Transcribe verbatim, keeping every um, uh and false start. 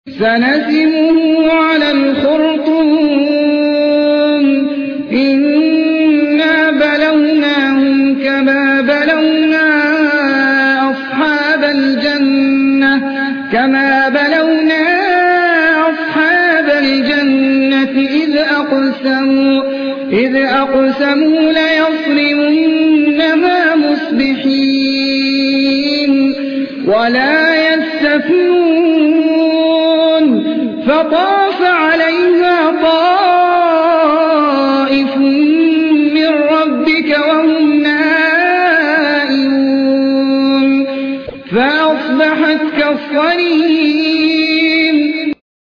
سنسمه على الخرطوم إنا بلوناهم كما بلونا أصحاب الجنة كما بلونا أصحاب الجنة إذ أقسموا إذ أقسموا ليصرمنها مصبحين ولا يستثنون فطاف عليها طائف من ربك وهم نائمون فأصبحت كالصريم